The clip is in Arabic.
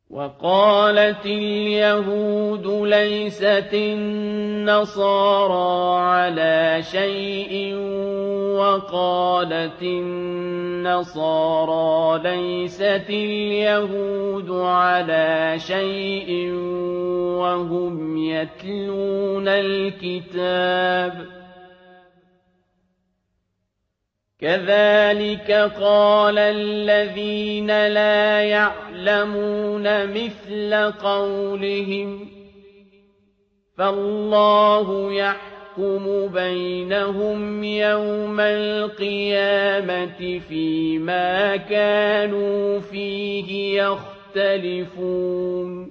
وقالت اليهود ليست النصارى على شيء وقالت النصارى ليست اليهود على شيء وهم يتلون الكتاب كذلك قال الذين لا يعلمون مثل قولهم فالله يحكم بينهم يوم القيامة فيما كانوا فيه يختلفون